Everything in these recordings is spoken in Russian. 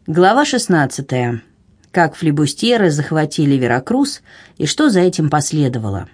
Глава 16. Как флибустьеры захватили Веракрус и что за этим последовало.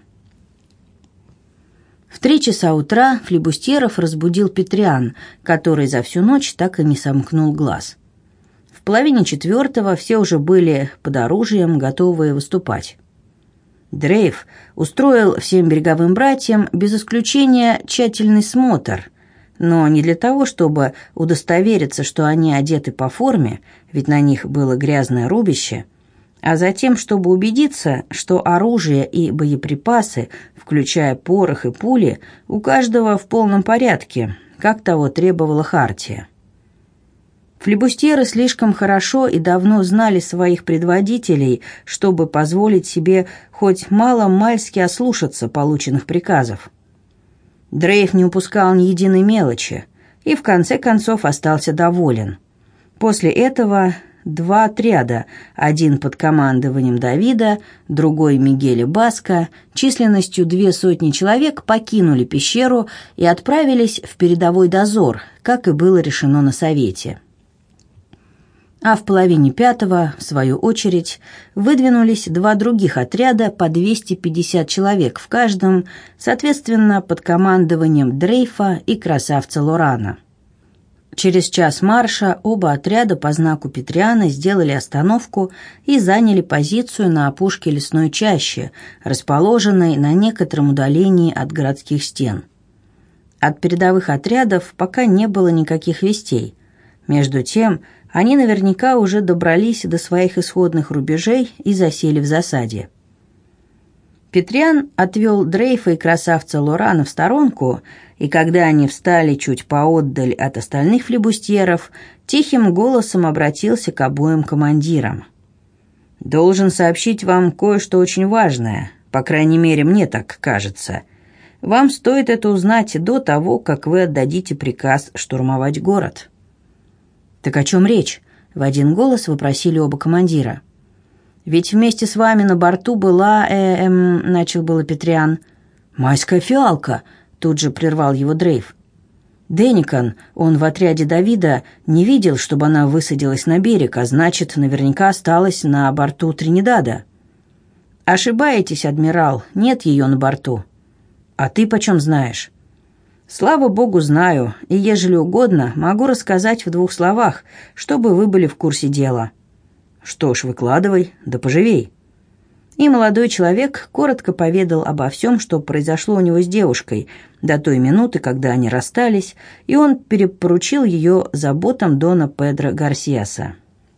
В 3 часа утра флибустьеров разбудил Петриан, который за всю ночь так и не сомкнул глаз. В 3:30 все уже были под оружием, готовые выступать. Дрейф устроил всем береговым братьям без исключения тщательный смотр, но не для того, чтобы удостовериться, что они одеты по форме, ведь на них было грязное рубище, а затем, чтобы убедиться, что оружие и боеприпасы, включая порох и пули, у каждого в полном порядке, как того требовала хартия. Флибустьеры слишком хорошо и давно знали своих предводителей, чтобы позволить себе хоть мало-мальски ослушаться полученных приказов. Дрейф не упускал ни единой мелочи и в конце концов остался доволен. После этого 2 отряда, один под командованием Давида, другой Мигеля Баска, численностью 200 человек покинули пещеру и отправились в передовой дозор, как и было решено на совете. А в 4:30, в свою очередь, выдвинулись 2 других отряда по 250 человек в каждом, соответственно, под командованием Дрейфа и красавца Лорана. Через час марша оба отряда по знаку Петриана сделали остановку и заняли позицию на опушке лесной чащи, расположенной на некотором удалении от городских стен. От передовых отрядов пока не было никаких вестей. Между тем, они наверняка уже добрались до своих исходных рубежей и засели в засаде. Петриан отвел Дрейфа и красавца Лорана в сторонку, и когда они встали чуть поотдаль от остальных флибустьеров, тихим голосом обратился к обоим командирам. «Должен сообщить вам кое-что очень важное, по крайней мере, мне так кажется. Вам стоит это узнать до того, как вы отдадите приказ штурмовать город». «Так о чем речь?» — в один голос вопросили оба командира. «Ведь вместе с вами на борту была, начал было Петриан. «Майская фиалка», — тут же прервал его Дрейф. «Деникан, он в отряде Давида, не видел, чтобы она высадилась на берег, а значит, наверняка осталась на борту Тринидада». «Ошибаетесь, адмирал, нет ее на борту». «А ты почем знаешь?» «Слава богу, знаю, и, ежели угодно, могу рассказать в 2 словах, чтобы вы были в курсе дела». «Что ж, выкладывай, да поживей». И молодой человек коротко поведал обо всем, что произошло у него с девушкой, до той минуты, когда они расстались, и он перепоручил ее заботам дона Педро Гарсиаса.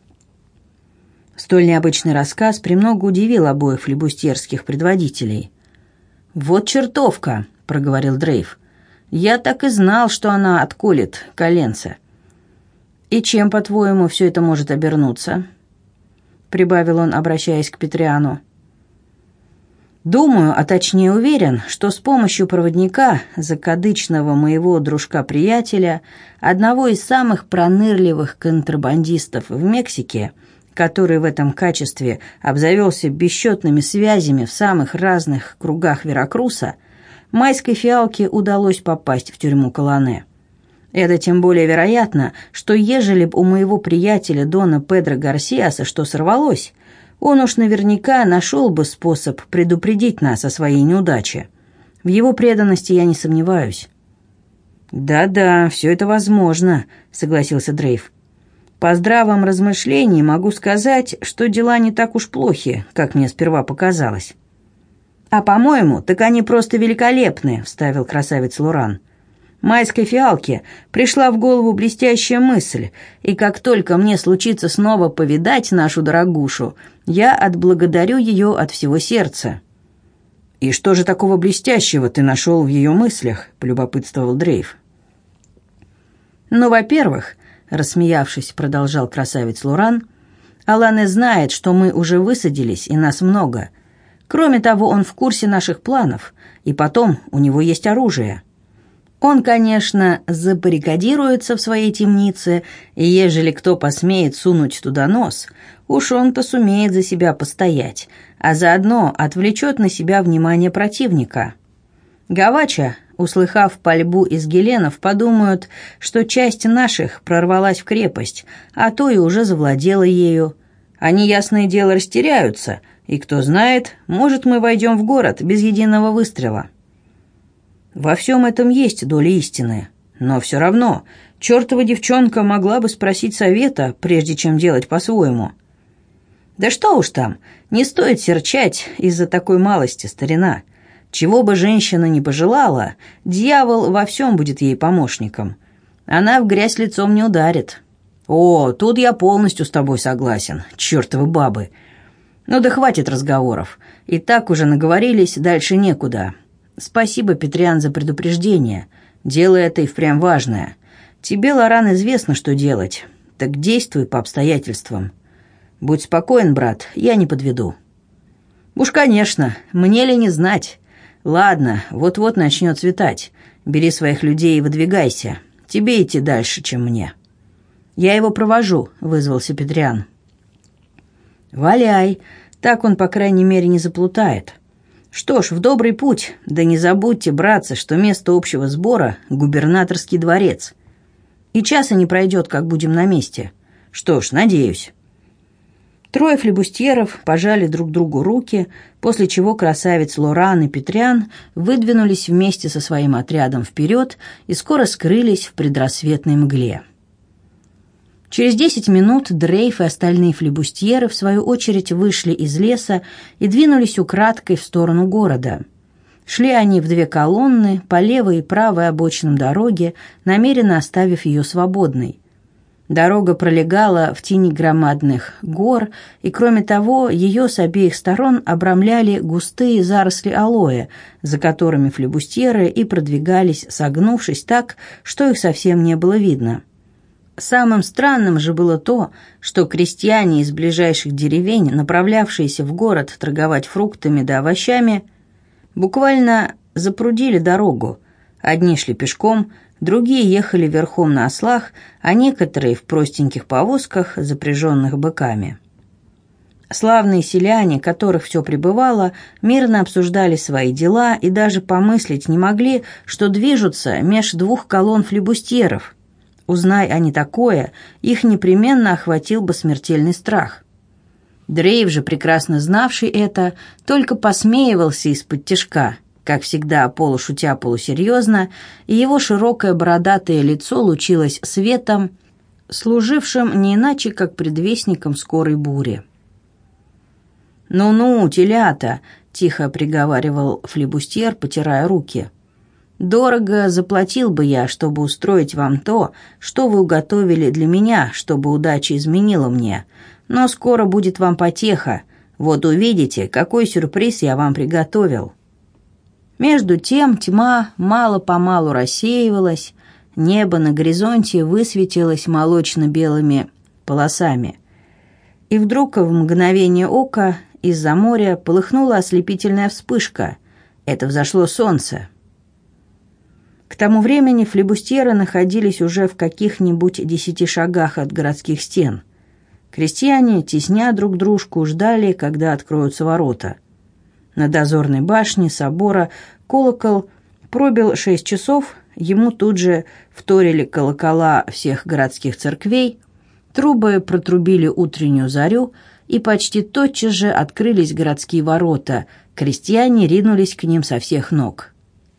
Столь необычный рассказ премного удивил обоих флибустьерских предводителей. «Вот чертовка», — проговорил Дрейф. «Я так и знал, что она отколет коленце». «И чем, по-твоему, все это может обернуться?» — прибавил он, обращаясь к Петриану. «Думаю, а точнее уверен, что с помощью проводника, закадычного моего дружка-приятеля, одного из самых пронырливых контрабандистов в Мексике, который в этом качестве обзавелся бесчетными связями в самых разных кругах Веракруса, майской фиалке удалось попасть в тюрьму Колоне. Это тем более вероятно, что ежели б у моего приятеля Дона Педро Гарсиаса что сорвалось, он уж наверняка нашел бы способ предупредить нас о своей неудаче. В его преданности я не сомневаюсь». «Да-да, все это возможно», — согласился Дрейф. «По здравом размышлении могу сказать, что дела не так уж плохи, как мне сперва показалось». «А, по-моему, так они просто великолепны», — вставил красавец Лоран. «Майской фиалке пришла в голову блестящая мысль, и как только мне случится снова повидать нашу дорогушу, я отблагодарю ее от всего сердца». «И что же такого блестящего ты нашел в ее мыслях?» — полюбопытствовал Дрейф. «Ну, во-первых», — рассмеявшись, продолжал красавец Лоран, «Алане знает, что мы уже высадились, и нас много. Кроме того, он в курсе наших планов, и потом у него есть оружие. Он, конечно, забаррикадируется в своей темнице, и ежели кто посмеет сунуть туда нос, уж он-то сумеет за себя постоять, а заодно отвлечет на себя внимание противника. Гавача, Услыхав пальбу из геленов, подумают, что часть наших прорвалась в крепость, а то и уже завладела ею. Они, ясное дело, растеряются, и, кто знает, может, мы войдем в город без единого выстрела. Во всем этом есть доля истины, но все равно чертова девчонка могла бы спросить совета, прежде чем делать по-своему. Да что уж там, не стоит серчать из-за такой малости, старина. Чего бы женщина ни пожелала, дьявол во всем будет ей помощником. Она в грязь лицом не ударит. О, тут я полностью с тобой согласен, чертовы бабы. Ну да хватит разговоров. И так уже наговорились, дальше некуда. Спасибо, Петриан, за предупреждение. Дело это и впрямь важное. Тебе, Лоран, известно, что делать. Так действуй по обстоятельствам. Будь спокоен, брат, я не подведу. Уж, конечно, мне ли не знать. Ладно, вот-вот начнет светать. Бери своих людей и выдвигайся. Тебе идти дальше, чем мне. Я его провожу, вызвался Петриан. Валяй, так он, по крайней мере, не заплутает. Что ж, в добрый путь. Да не забудьте, братцы, что место общего сбора — губернаторский дворец. И часа не пройдет, как будем на месте. Что ж, надеюсь. Трое флебустьеров пожали друг другу руки, после чего красавец Лоран и Петриан выдвинулись вместе со своим отрядом вперед и скоро скрылись в предрассветной мгле. Через 10 минут Дрейф и остальные флебустьеры, в свою очередь, вышли из леса и двинулись украдкой в сторону города. Шли они в две колонны, по левой и правой обочинам дороги, намеренно оставив ее свободной. Дорога пролегала в тени громадных гор, и, кроме того, ее с обеих сторон обрамляли густые заросли алоэ, за которыми флебустьеры и продвигались, согнувшись так, что их совсем не было видно. Самым странным же было то, что крестьяне из ближайших деревень, направлявшиеся в город торговать фруктами да овощами, буквально запрудили дорогу. Одни шли пешком, другие ехали верхом на ослах, а некоторые в простеньких повозках, запряженных быками. Славные селяне, которых все прибывало, мирно обсуждали свои дела и даже помыслить не могли, что движутся меж двух колонн флебустьеров. Узнай они такое, их непременно охватил бы смертельный страх. Дрейв же, прекрасно знавший это, только посмеивался из-под тишка, как всегда полушутя полусерьезно, и его широкое бородатое лицо лучилось светом, служившим не иначе, как предвестником скорой бури. «Ну-ну, телята!» — тихо приговаривал флебустьер, потирая руки. «Дорого заплатил бы я, чтобы устроить вам то, что вы уготовили для меня, чтобы удача изменила мне. Но скоро будет вам потеха. Вот увидите, какой сюрприз я вам приготовил». Между тем тьма мало-помалу рассеивалась, небо на горизонте высветилось молочно-белыми полосами. И вдруг в мгновение ока из-за моря полыхнула ослепительная вспышка. Это взошло солнце. К тому времени флебустьеры находились уже в каких-нибудь 10 шагах от городских стен. Крестьяне, тесня друг дружку, ждали, когда откроются ворота. На дозорной башне собора колокол пробил 6 часов, ему тут же вторили колокола всех городских церквей, трубы протрубили утреннюю зарю, и почти тотчас же открылись городские ворота, крестьяне ринулись к ним со всех ног.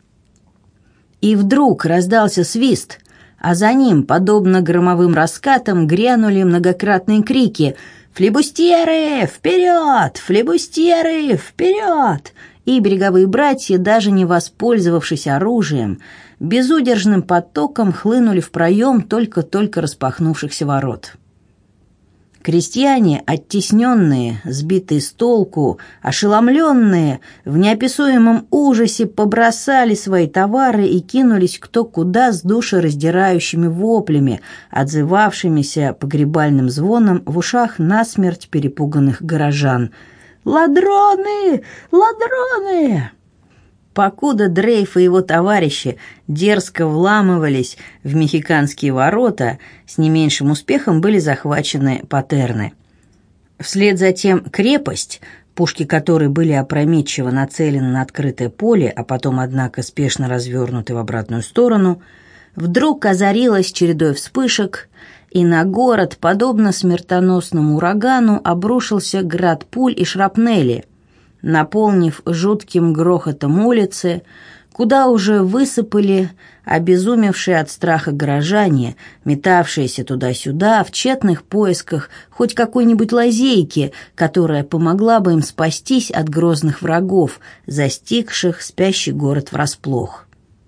И вдруг раздался свист, а за ним, подобно громовым раскатам, грянули многократные крики «Флебустьеры, вперед! Флебустьеры, вперед!» И береговые братья, даже не воспользовавшись оружием, безудержным потоком хлынули в проем только-только распахнувшихся ворот. Крестьяне, оттесненные, сбитые с толку, ошеломленные, в неописуемом ужасе побросали свои товары и кинулись кто куда с душераздирающими воплями, отзывавшимися погребальным звоном в ушах насмерть перепуганных горожан. «Ладроны! Ладроны!» Покуда Дрейф и его товарищи дерзко вламывались в мехиканские ворота, с не меньшим успехом были захвачены Патерны. Вслед за тем крепость, пушки которой были опрометчиво нацелены на открытое поле, а потом, однако, спешно развернуты в обратную сторону, вдруг озарилась чередой вспышек, и на город, подобно смертоносному урагану, обрушился град пуль и шрапнели, наполнив жутким грохотом улицы, куда уже высыпали обезумевшие от страха горожане, метавшиеся туда-сюда в тщетных поисках хоть какой-нибудь лазейки, которая помогла бы им спастись от грозных врагов, застигших спящий город врасплох.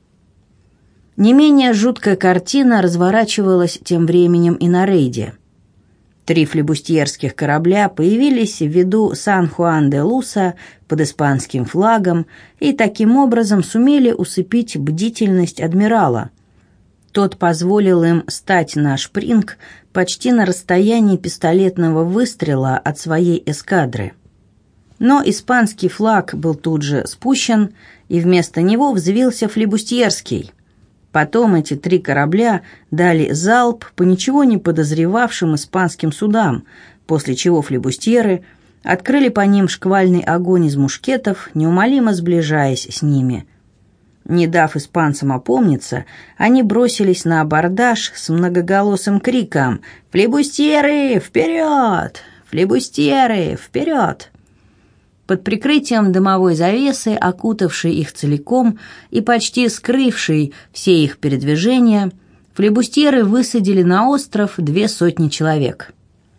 Не менее жуткая картина разворачивалась тем временем и на рейде. 3 флибустьерских корабля появились в виду Сан-Хуан-де-Луса под испанским флагом и таким образом сумели усыпить бдительность адмирала. Тот позволил им стать на шпринг почти на расстоянии пистолетного выстрела от своей эскадры. Но испанский флаг был тут же спущен, и вместо него взвился флибустьерский. Потом эти 3 корабля дали залп по ничего не подозревавшим испанским судам, после чего флибустьеры открыли по ним шквальный огонь из мушкетов, неумолимо сближаясь с ними. Не дав испанцам опомниться, они бросились на абордаж с многоголосым криком «Флибустьеры, вперед! Флибустьеры, вперед!». Под прикрытием дымовой завесы, окутавшей их целиком и почти скрывшей все их передвижения, флибустьеры высадили на остров 200 человек.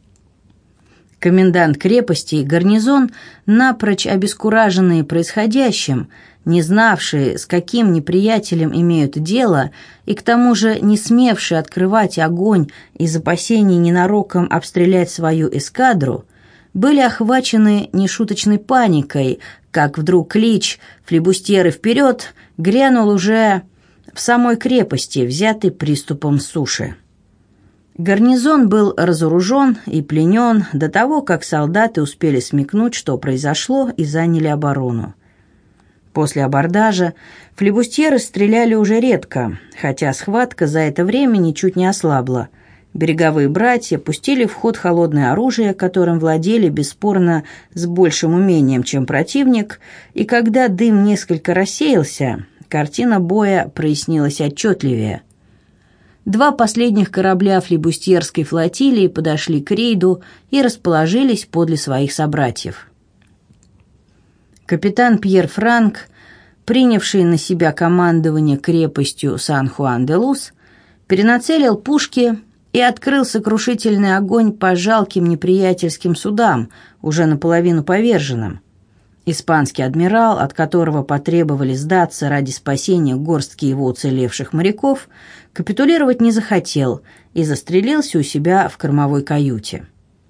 Комендант крепости и гарнизон, напрочь обескураженные происходящим, не знавшие, с каким неприятелем имеют дело, и к тому же не смевшие открывать огонь из опасений ненароком обстрелять свою эскадру, были охвачены нешуточной паникой, как вдруг клич «Флибустьеры вперед!» грянул уже в самой крепости, взятый приступом суши. Гарнизон был разоружен и пленен до того, как солдаты успели смекнуть, что произошло, и заняли оборону. После абордажа флибустьеры стреляли уже редко, хотя схватка за это время ничуть не ослабла. Береговые братья пустили в ход холодное оружие, которым владели бесспорно с большим умением, чем противник, и когда дым несколько рассеялся, картина боя прояснилась отчетливее. 2 последних корабля флибустьерской флотилии подошли к рейду и расположились подле своих собратьев. Капитан Пьер Франк, принявший на себя командование крепостью Сан-Хуан-де-Лус, перенацелил пушки и открыл сокрушительный огонь по жалким неприятельским судам, уже наполовину поверженным. Испанский адмирал, от которого потребовали сдаться ради спасения горстки его уцелевших моряков, капитулировать не захотел и застрелился у себя в кормовой каюте.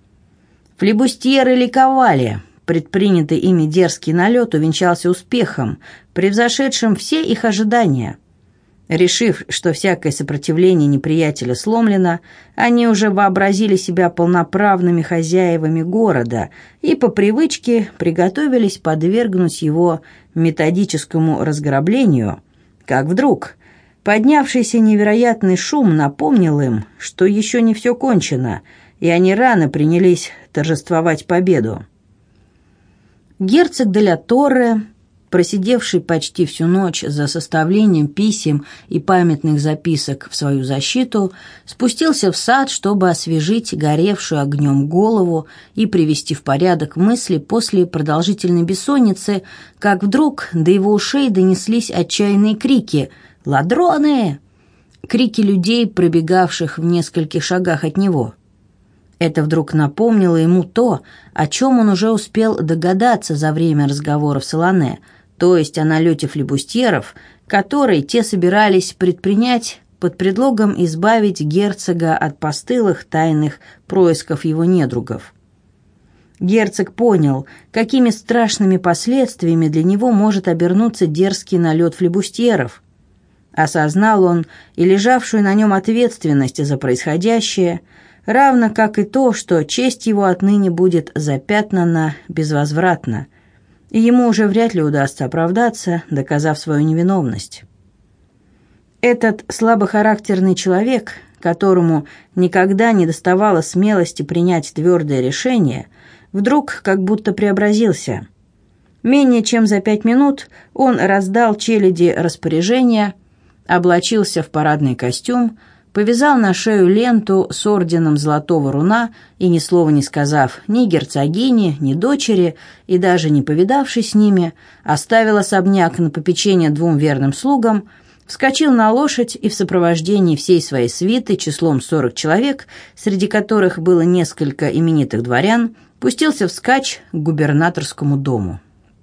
Флибустьеры ликовали. Предпринятый ими дерзкий налет увенчался успехом, превзошедшим все их ожидания. Решив, что всякое сопротивление неприятеля сломлено, они уже вообразили себя полноправными хозяевами города и по привычке приготовились подвергнуть его методическому разграблению, как вдруг поднявшийся невероятный шум напомнил им, что еще не все кончено, и они рано принялись торжествовать победу. Герцог де ля Торре, просидевший почти всю ночь за составлением писем и памятных записок в свою защиту, спустился в сад, чтобы освежить горевшую огнем голову и привести в порядок мысли после продолжительной бессонницы, как вдруг до его ушей донеслись отчаянные крики «Ладроны!», крики людей, пробегавших в нескольких шагах от него. Это вдруг напомнило ему то, о чем он уже успел догадаться за время разговоров с Илане, то есть о налете флибустьеров, который те собирались предпринять под предлогом избавить герцога от постылых тайных происков его недругов. Герцог понял, какими страшными последствиями для него может обернуться дерзкий налет флибустьеров. Осознал он и лежавшую на нем ответственность за происходящее, равно как и то, что честь его отныне будет запятнана безвозвратно, и ему уже вряд ли удастся оправдаться, доказав свою невиновность. Этот слабохарактерный человек, которому никогда не доставало смелости принять твердое решение, вдруг как будто преобразился. Менее чем за 5 минут он раздал челяди распоряжения, облачился в парадный костюм, повязал на шею ленту с орденом Золотого Руна и, ни слова не сказав ни герцогине, ни дочери, и даже не повидавшись с ними, оставил особняк на попечение 2 верным слугам, вскочил на лошадь и в сопровождении всей своей свиты числом 40 человек, среди которых было несколько именитых дворян, пустился вскачь к губернаторскому дому.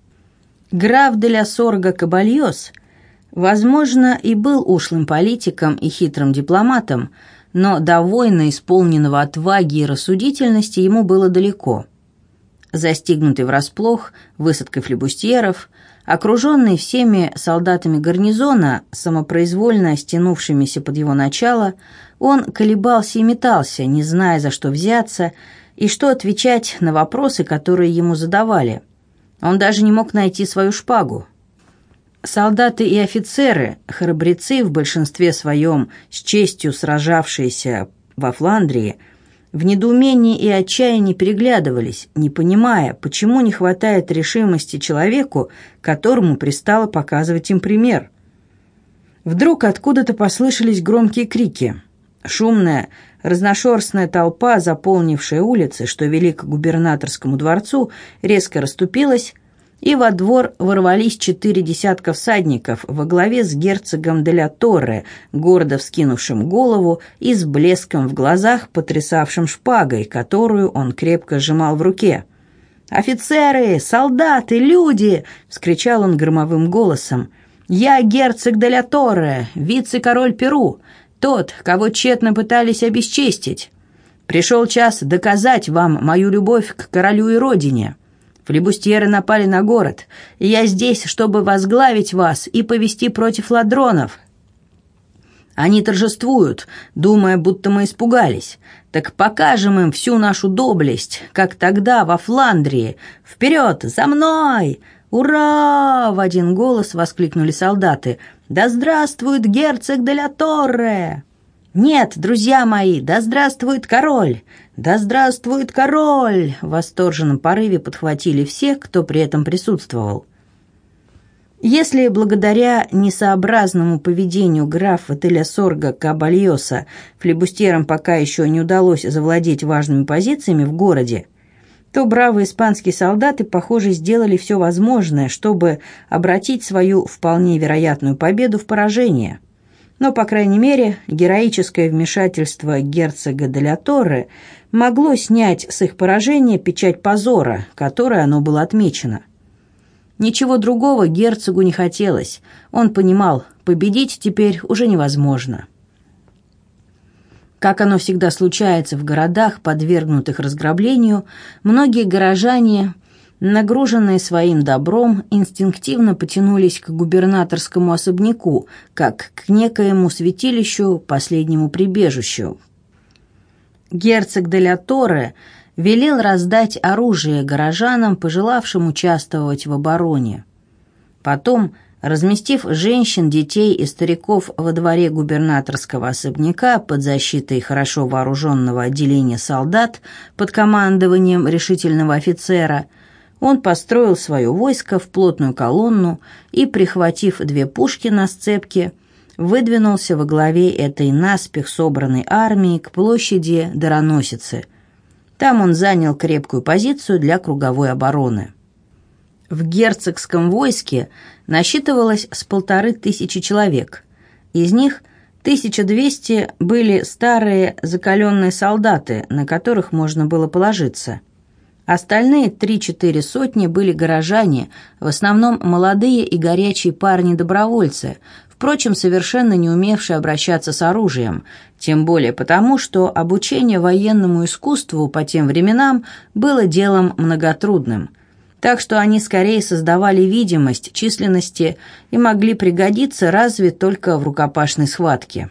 Граф де ля Сорга Кабальос, возможно, и был ушлым политиком и хитрым дипломатом, но до воина, исполненного отваги и рассудительности, ему было далеко. Застигнутый врасплох высадкой флибустьеров, окруженный всеми солдатами гарнизона, самопроизвольно стянувшимися под его начало, он колебался и метался, не зная, за что взяться и что отвечать на вопросы, которые ему задавали. Он даже не мог найти свою шпагу. Солдаты и офицеры, храбрецы в большинстве своем, с честью сражавшиеся во Фландрии, в недоумении и отчаянии переглядывались, не понимая, почему не хватает решимости человеку, которому пристало показывать им пример. Вдруг откуда-то послышались громкие крики. Шумная, разношерстная толпа, заполнившая улицы, что вели к губернаторскому дворцу, резко расступилась, и во двор ворвались 4 десятка всадников во главе с герцогом де ля Торре, гордо вскинувшим голову и с блеском в глазах, потрясавшим шпагой, которую он крепко сжимал в руке. «Офицеры! Солдаты! Люди!» — вскричал он громовым голосом. «Я герцог де ля Торре, вице-король Перу, тот, кого тщетно пытались обесчестить. Пришел час доказать вам мою любовь к королю и родине. Флибустьеры напали на город, и я здесь, чтобы возглавить вас и повести против ладронов. Они торжествуют, думая, будто мы испугались. Так покажем им всю нашу доблесть, как тогда во Фландрии. Вперед, за мной! Ура!» — в один голос воскликнули солдаты. «Да здравствует герцог де ля Торре!» «Нет, друзья мои, да здравствует король! Да здравствует король!» В восторженном порыве подхватили все, кто при этом присутствовал. Если благодаря несообразному поведению графа де ля Сорга Кабальоса флибустьерам пока еще не удалось завладеть важными позициями в городе, то бравые испанские солдаты, похоже, сделали все возможное, чтобы обратить свою вполне вероятную победу в поражение. Но, по крайней мере, героическое вмешательство герцога де ля Торре могло снять с их поражения печать позора, которой оно было отмечено. Ничего другого герцогу не хотелось. Он понимал, победить теперь уже невозможно. Как оно всегда случается в городах, подвергнутых разграблению, многие горожане, нагруженные своим добром, инстинктивно потянулись к губернаторскому особняку, как к некоему святилищу, последнему прибежищу. Герцог де ля Торре велел раздать оружие горожанам, пожелавшим участвовать в обороне. Потом, разместив женщин, детей и стариков во дворе губернаторского особняка под защитой хорошо вооруженного отделения солдат под командованием решительного офицера, он построил свое войско в плотную колонну и, прихватив 2 пушки на сцепке, выдвинулся во главе этой наспех собранной армии к площади Дароносицы. Там он занял крепкую позицию для круговой обороны. В герцогском войске насчитывалось с 1500 человек. Из них 1200 были старые закаленные солдаты, на которых можно было положиться. Остальные 3-4 сотни были горожане, в основном молодые и горячие парни-добровольцы, впрочем, совершенно не умевшие обращаться с оружием, тем более потому, что обучение военному искусству по тем временам было делом многотрудным, так что они скорее создавали видимость численности и могли пригодиться разве только в рукопашной схватке.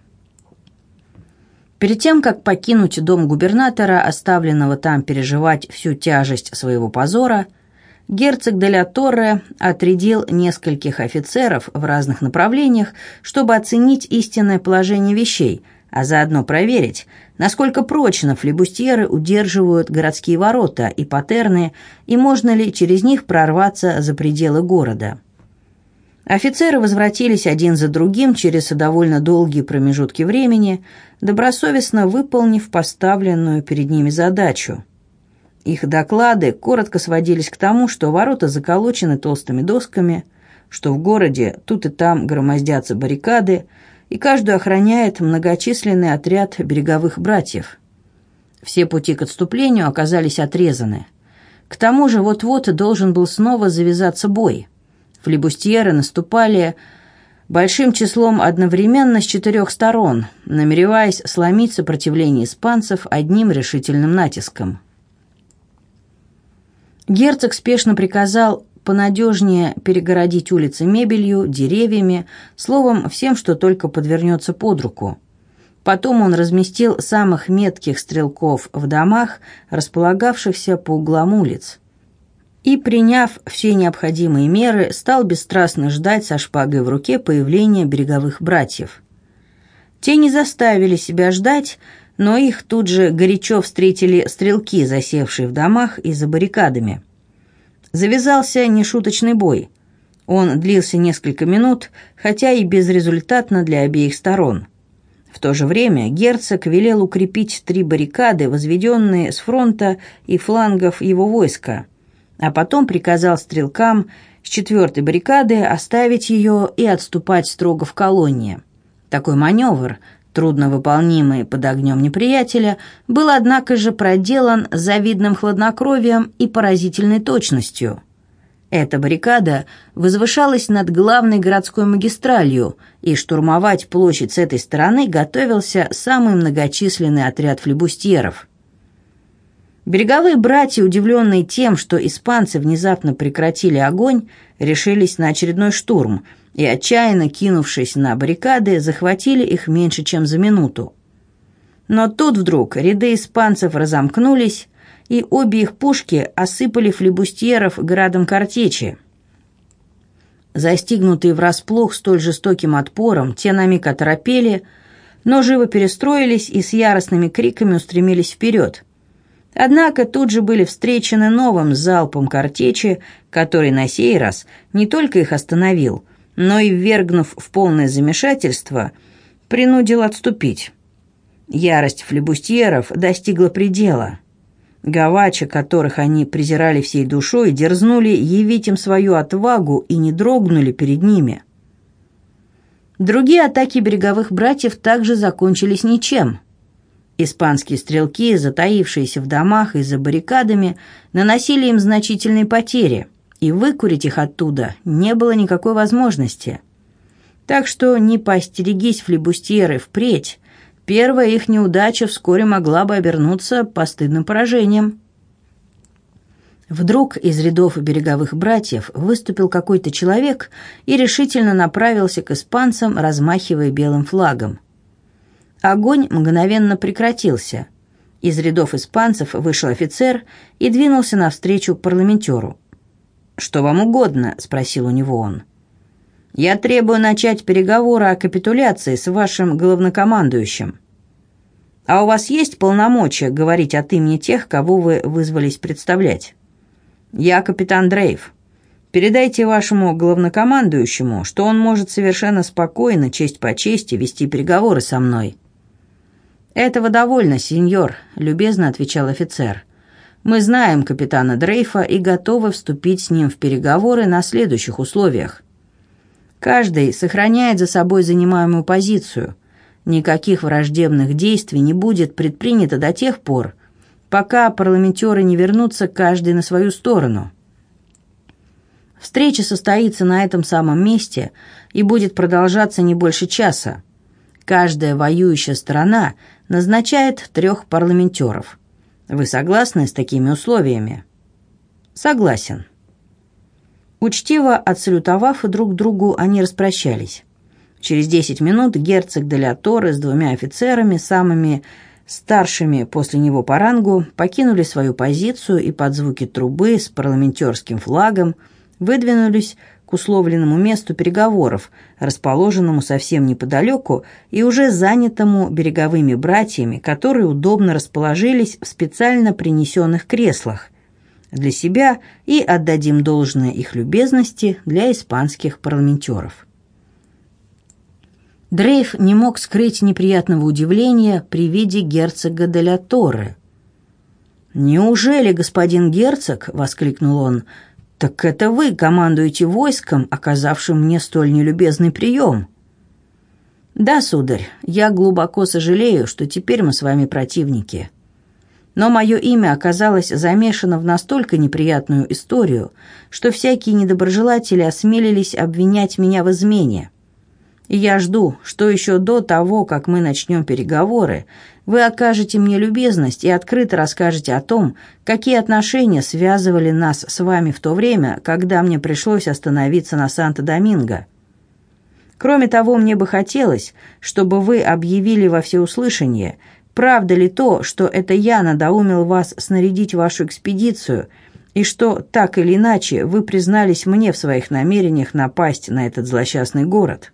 Перед тем, как покинуть дом губернатора, оставленного там переживать всю тяжесть своего позора, герцог де ля Торре отрядил нескольких офицеров в разных направлениях, чтобы оценить истинное положение вещей, а заодно проверить, насколько прочно флибустьеры удерживают городские ворота и патерны, и можно ли через них прорваться за пределы города. Офицеры возвратились один за другим через довольно долгие промежутки времени, добросовестно выполнив поставленную перед ними задачу. Их доклады коротко сводились к тому, что ворота заколочены толстыми досками, что в городе тут и там громоздятся баррикады, и каждую охраняет многочисленный отряд береговых братьев. Все пути к отступлению оказались отрезаны. К тому же вот-вот должен был снова завязаться бой. Флибустьеры наступали большим числом одновременно с 4 сторон, намереваясь сломить сопротивление испанцев одним решительным натиском. Герцог спешно приказал понадежнее перегородить улицы мебелью, деревьями, словом, всем, что только подвернется под руку. Потом он разместил самых метких стрелков в домах, располагавшихся по углам улиц. И, приняв все необходимые меры, стал бесстрастно ждать со шпагой в руке появления береговых братьев. Те не заставили себя ждать, но их тут же горячо встретили стрелки, засевшие в домах и за баррикадами. Завязался нешуточный бой. Он длился несколько минут, хотя и безрезультатно для обеих сторон. В то же время герцог велел укрепить 3 баррикады, возведенные с фронта и флангов его войска, а потом приказал стрелкам с 4-й баррикады оставить ее и отступать строго в колонне. Такой маневр, трудновыполнимый под огнем неприятеля, был, однако же, проделан с завидным хладнокровием и поразительной точностью. Эта баррикада возвышалась над главной городской магистралью, и штурмовать площадь с этой стороны готовился самый многочисленный отряд флибустьеров. Береговые братья, удивленные тем, что испанцы внезапно прекратили огонь, решились на очередной штурм и, отчаянно кинувшись на баррикады, захватили их меньше, чем за минуту. Но тут вдруг ряды испанцев разомкнулись, и обе их пушки осыпали флибустьеров градом картечи. Застигнутые врасплох столь жестоким отпором, те на миг оторопели, но живо перестроились и с яростными криками устремились вперед. Однако тут же были встречены новым залпом картечи, который на сей раз не только их остановил, но и, ввергнув в полное замешательство, принудил отступить. Ярость флибустьеров достигла предела. Гавачи, которых они презирали всей душой, дерзнули явить им свою отвагу и не дрогнули перед ними. Другие атаки береговых братьев также закончились ничем. Испанские стрелки, затаившиеся в домах и за баррикадами, наносили им значительные потери, и выкурить их оттуда не было никакой возможности. Так что не поостерегись флибустьеры впредь, первая их неудача вскоре могла бы обернуться постыдным поражением. Вдруг из рядов береговых братьев выступил какой-то человек и решительно направился к испанцам, размахивая белым флагом. Огонь мгновенно прекратился. Из рядов испанцев вышел офицер и двинулся навстречу парламентеру. «Что вам угодно?» – спросил у него он. «Я требую начать переговоры о капитуляции с вашим главнокомандующим. А у вас есть полномочия говорить от имени тех, кого вы вызвались представлять? Я капитан Дрейв. Передайте вашему главнокомандующему, что он может совершенно спокойно, честь по чести, вести переговоры со мной». «Этого довольно, сеньор», — любезно отвечал офицер. «Мы знаем капитана Дрейфа и готовы вступить с ним в переговоры на следующих условиях. Каждый сохраняет за собой занимаемую позицию. Никаких враждебных действий не будет предпринято до тех пор, пока парламентеры не вернутся каждый на свою сторону. Встреча состоится на этом самом месте и будет продолжаться не больше часа. Каждая воюющая сторона назначает 3 парламентеров. Вы согласны с такими условиями?» «Согласен». Учтиво отсалютовав друг другу, они распрощались. Через 10 минут герцог де ля Торре с 2 офицерами, самыми старшими после него по рангу, покинули свою позицию и под звуки трубы с парламентерским флагом выдвинулись к условленному месту переговоров, расположенному совсем неподалеку и уже занятому береговыми братьями, которые удобно расположились в специально принесенных креслах для себя и отдадим должное их любезности для испанских парламентеров. Дрейф не мог скрыть неприятного удивления при виде герцога де ля Торре. «Неужели, господин герцог?» — воскликнул он. «Так это вы командуете войском, оказавшим мне столь нелюбезный прием?» «Да, сударь, я глубоко сожалею, что теперь мы с вами противники. Но мое имя оказалось замешано в настолько неприятную историю, что всякие недоброжелатели осмелились обвинять меня в измене. И я жду, что еще до того, как мы начнем переговоры, вы окажете мне любезность и открыто расскажете о том, какие отношения связывали нас с вами в то время, когда мне пришлось остановиться на Санто-Доминго. Кроме того, мне бы хотелось, чтобы вы объявили во всеуслышание, правда ли то, что это я надоумил вас снарядить вашу экспедицию, и что, так или иначе, вы признались мне в своих намерениях напасть на этот злосчастный город.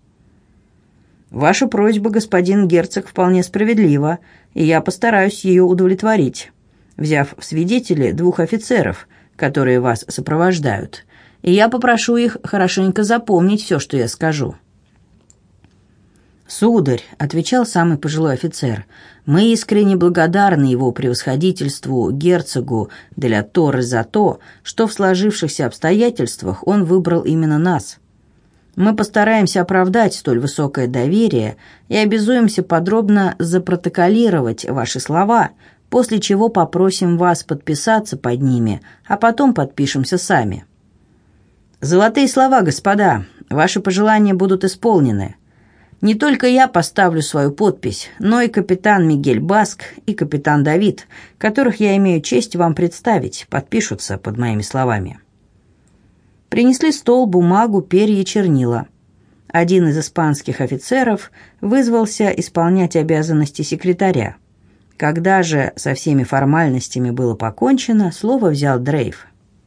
Ваша просьба, господин герцог, вполне справедлива, и я постараюсь ее удовлетворить, взяв в свидетели 2 офицеров, которые вас сопровождают, и я попрошу их хорошенько запомнить все, что я скажу». «Сударь», — отвечал самый пожилой офицер, — «мы искренне благодарны его превосходительству герцогу де ля Торре за то, что в сложившихся обстоятельствах он выбрал именно нас. Мы постараемся оправдать столь высокое доверие и обязуемся подробно запротоколировать ваши слова, после чего попросим вас подписаться под ними, а потом подпишемся сами». «Золотые слова, господа, ваши пожелания будут исполнены. Не только я поставлю свою подпись, но и капитан Мигель Баск и капитан Давид, которых я имею честь вам представить, подпишутся под моими словами». Принесли стол, бумагу, перья и чернила. Один из испанских офицеров вызвался исполнять обязанности секретаря. Когда же со всеми формальностями было покончено, слово взял Дрейф.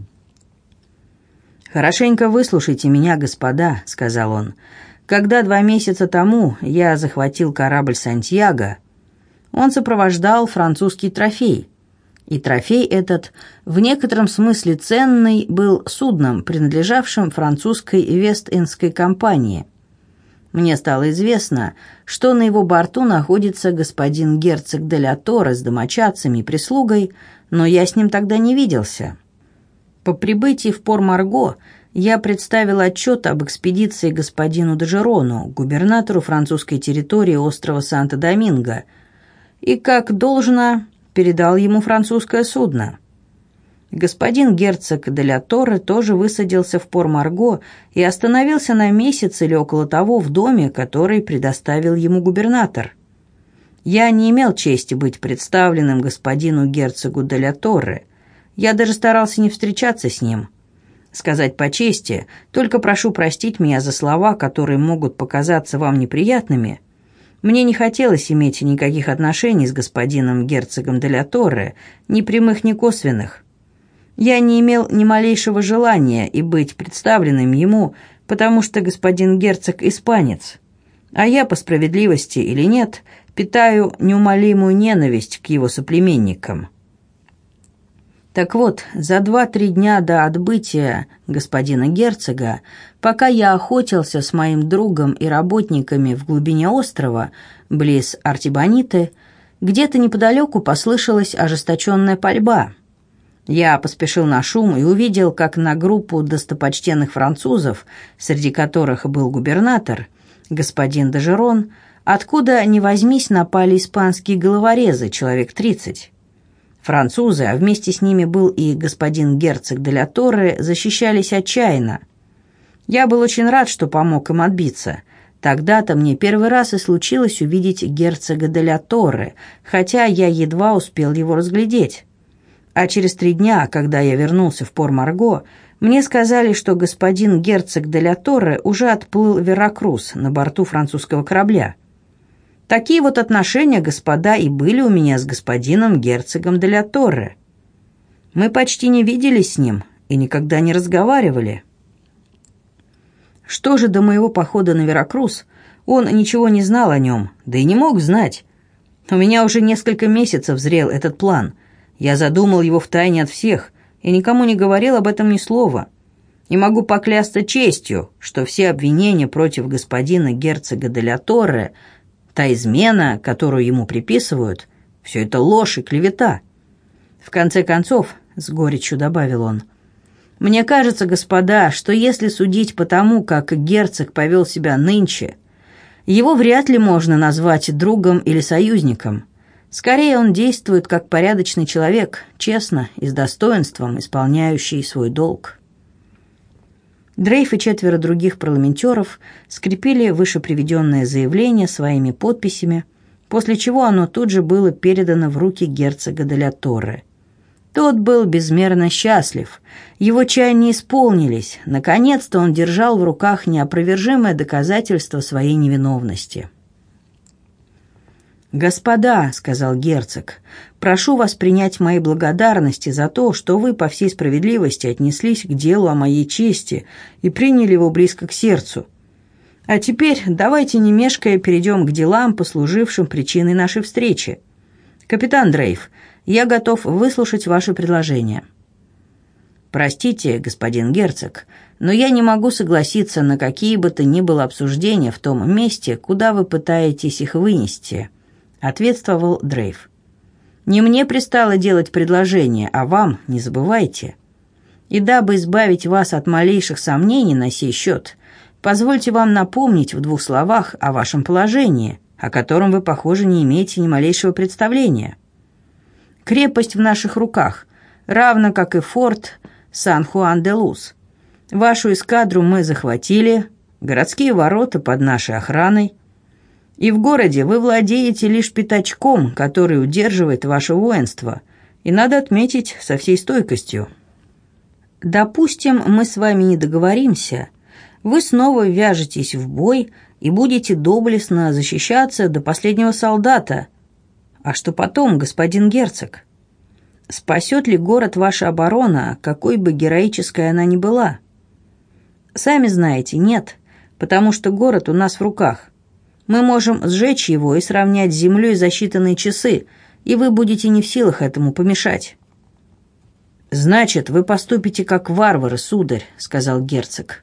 «Хорошенько выслушайте меня, господа», — сказал он. «Когда 2 месяца тому я захватил корабль «Сантьяго», он сопровождал французский трофей. И трофей этот, в некотором смысле ценный, был судном, принадлежавшим французской Вест-Индской компании. Мне стало известно, что на его борту находится господин герцог де ля Торре с домочадцами и прислугой, но я с ним тогда не виделся. По прибытии в Пор-Марго я представил отчет об экспедиции господину Дежерону, губернатору французской территории острова Санто-Доминго, и, как должно, передал ему французское судно. Господин герцог де ля Торре тоже высадился в Пор-Марго и остановился на месяц или около того в доме, который предоставил ему губернатор. Я не имел чести быть представленным господину герцогу де ля Торре. Я даже старался не встречаться с ним. Сказать по чести, только прошу простить меня за слова, которые могут показаться вам неприятными. Мне не хотелось иметь никаких отношений с господином герцогом де ля Торре, ни прямых, ни косвенных. Я не имел ни малейшего желания и быть представленным ему, потому что господин герцог испанец, а я, по справедливости или нет, питаю неумолимую ненависть к его соплеменникам. Так вот, за 2-3 дня до отбытия господина герцога, пока я охотился с моим другом и работниками в глубине острова, близ Артибониты, где-то неподалеку послышалась ожесточенная пальба. Я поспешил на шум и увидел, как на группу достопочтенных французов, среди которых был губернатор, господин Дежерон, откуда ни возьмись напали испанские головорезы, человек 30. Французы, а вместе с ними был и господин герцог де ля Торре, защищались отчаянно. Я был очень рад, что помог им отбиться. Тогда-то мне первый раз и случилось увидеть герцога де ля Торре, хотя я едва успел его разглядеть. А через 3 дня, когда я вернулся в Пор-Марго, мне сказали, что господин герцог де ля Торре уже отплыл в Веракрус на борту французского корабля. Такие вот отношения, господа, и были у меня с господином герцогом де ля Торре. Мы почти не виделись с ним и никогда не разговаривали. Что же до моего похода на Веракрус, он ничего не знал о нем, да и не мог знать. У меня уже несколько месяцев зрел этот план. Я задумал его втайне от всех и никому не говорил об этом ни слова. И могу поклясться честью, что все обвинения против господина герцога де ля Торре, та измена, которую ему приписывают, все это ложь и клевета. В конце концов, с горечью добавил он, мне кажется, господа, что если судить по тому, как герцог повел себя нынче, его вряд ли можно назвать другом или союзником. Скорее, он действует как порядочный человек, честно и с достоинством исполняющий свой долг. Дрейф и 4 других парламентеров скрепили вышеприведенное заявление своими подписями, после чего оно тут же было передано в руки герцога де ля Торре. Тот был безмерно счастлив. Его чаяния исполнились. Наконец-то он держал в руках неопровержимое доказательство своей невиновности. «Господа», — сказал герцог, — «прошу вас принять мои благодарности за то, что вы по всей справедливости отнеслись к делу о моей чести и приняли его близко к сердцу. А теперь давайте, не мешкая, перейдем к делам, послужившим причиной нашей встречи. Капитан Дрейф, я готов выслушать ваше предложение». «Простите, господин герцог, но я не могу согласиться на какие бы то ни было обсуждения в том месте, куда вы пытаетесь их вынести», — ответствовал Дрейф. «Не мне пристало делать предложение, а вам, не забывайте. И дабы избавить вас от малейших сомнений на сей счет, позвольте вам напомнить в 2 словах о вашем положении, о котором вы, похоже, не имеете ни малейшего представления. Крепость в наших руках, равно как и форт Сан-Хуан-де-Лус. Вашу эскадру мы захватили, городские ворота под нашей охраной, и в городе вы владеете лишь пятачком, который удерживает ваше воинство, и надо отметить со всей стойкостью. Допустим, мы с вами не договоримся, вы снова вяжетесь в бой и будете доблестно защищаться до последнего солдата. А что потом, господин герцог? Спасет ли город ваша оборона, какой бы героической она ни была? Сами знаете, нет, потому что город у нас в руках. Мы можем сжечь его и сравнять с землей за считанные часы, и вы будете не в силах этому помешать». «Значит, вы поступите как варвары, сударь», — сказал герцог.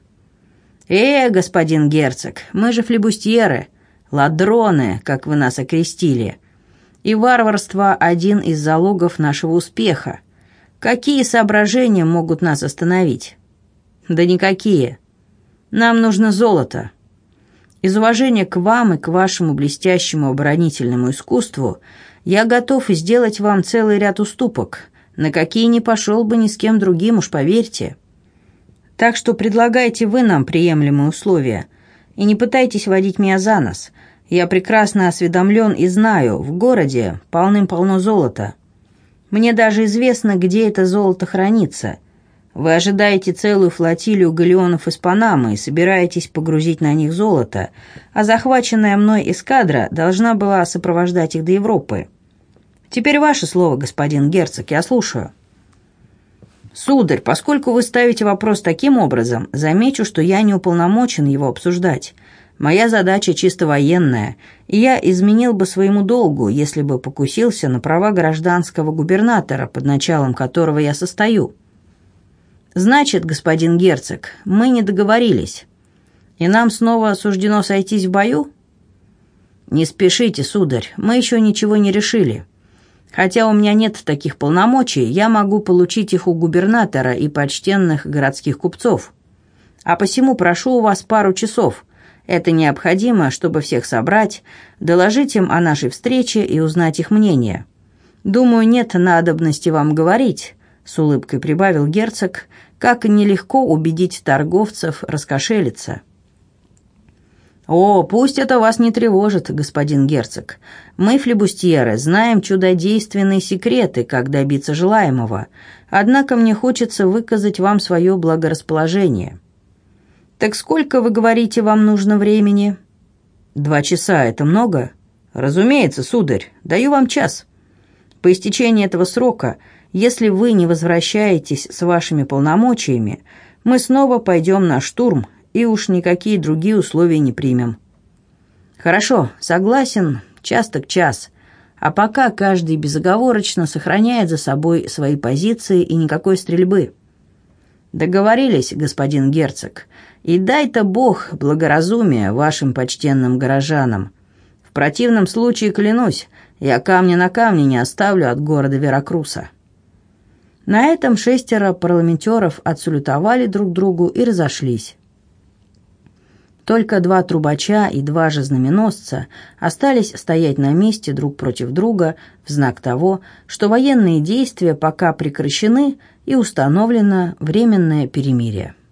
Господин герцог, мы же флибустьеры, ладроны, как вы нас окрестили. И варварство – один из залогов нашего успеха. Какие соображения могут нас остановить? Да никакие. Нам нужно золото. Из уважения к вам и к вашему блестящему оборонительному искусству я готов сделать вам целый ряд уступок, на какие не пошел бы ни с кем другим, уж поверьте. Так что предлагайте вы нам приемлемые условия, и не пытайтесь водить меня за нос. Я прекрасно осведомлен и знаю, в городе полным-полно золота. Мне даже известно, где это золото хранится. Вы ожидаете целую флотилию галеонов из Панамы и собираетесь погрузить на них золото, а захваченная мной эскадра должна была сопровождать их до Европы. Теперь ваше слово, господин герцог, я слушаю». «Сударь, поскольку вы ставите вопрос таким образом, замечу, что я не уполномочен его обсуждать. Моя задача чисто военная, и я изменил бы своему долгу, если бы покусился на права гражданского губернатора, под началом которого я состою. Значит, господин герцог, мы не договорились, и нам снова суждено сойтись в бою? Не спешите, сударь, мы еще ничего не решили. Хотя у меня нет таких полномочий, я могу получить их у губернатора и почтенных городских купцов. А посему прошу у вас пару часов. Это необходимо, чтобы всех собрать, доложить им о нашей встрече и узнать их мнение. Думаю, нет надобности вам говорить», — с улыбкой прибавил герцог, «как нелегко убедить торговцев раскошелиться». «О, пусть это вас не тревожит, господин герцог. Мы, флибустьеры, знаем чудодейственные секреты, как добиться желаемого. Однако мне хочется выказать вам свое благорасположение». «Так сколько, вы говорите, вам нужно времени?» 2 часа – это много? «Разумеется, сударь, даю вам час. По истечении этого срока, если вы не возвращаетесь с вашими полномочиями, мы снова пойдем на штурм и уж никакие другие условия не примем». «Хорошо, согласен, час так час. А пока каждый безоговорочно сохраняет за собой свои позиции и никакой стрельбы». «Договорились, господин герцог. И дай-то Бог благоразумия вашим почтенным горожанам. В противном случае, клянусь, я камня на камне не оставлю от города Веракруса». На этом 6 парламентеров отсалютовали друг другу и разошлись. Только 2 трубача и 2 же знаменосца остались стоять на месте друг против друга в знак того, что военные действия пока прекращены и установлено временное перемирие.